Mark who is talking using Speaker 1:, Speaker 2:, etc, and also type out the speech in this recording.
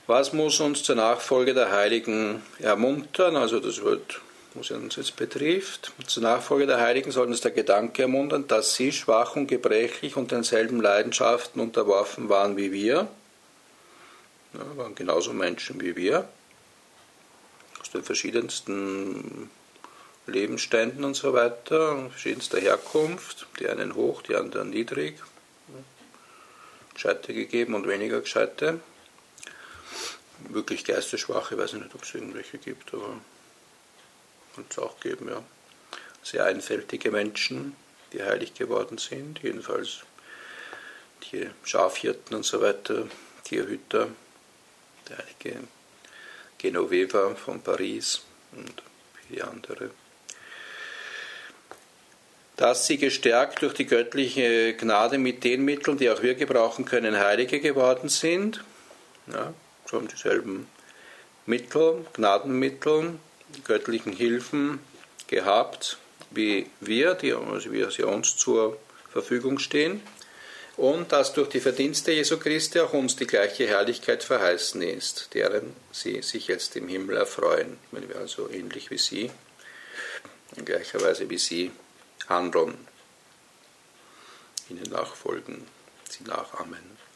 Speaker 1: Was muss uns zur Nachfolge der Heiligen ermuntern? Also das wird, was uns jetzt betrifft. Zur Nachfolge der Heiligen soll uns der Gedanke ermuntern, dass sie schwach und gebrechlich und denselben Leidenschaften unterworfen waren wie wir. Ja, waren genauso Menschen wie wir, aus den verschiedensten Lebensständen und so weiter, verschiedenster Herkunft, die einen hoch, die anderen niedrig, Gescheite gegeben und weniger Gescheite. Wirklich geistesschwache, ich weiß nicht, ob es irgendwelche gibt, aber wird es auch geben, ja. Sehr einfältige Menschen, die heilig geworden sind, jedenfalls die Schafhirten und so weiter, Tierhüter, der heilige Genoveva von Paris und viele andere. Dass sie gestärkt durch die göttliche Gnade mit den Mitteln, die auch wir gebrauchen können, Heilige geworden sind, ja, sie haben dieselben Mittel, Gnadenmittel, göttlichen Hilfen gehabt, wie wir, also wie sie uns zur Verfügung stehen, und dass durch die Verdienste Jesu Christi auch uns die gleiche Herrlichkeit verheißen ist, deren sie sich jetzt im Himmel erfreuen, wenn wir also ähnlich wie sie, in gleicher Weise wie sie handeln, ihnen nachfolgen, sie nachahmen.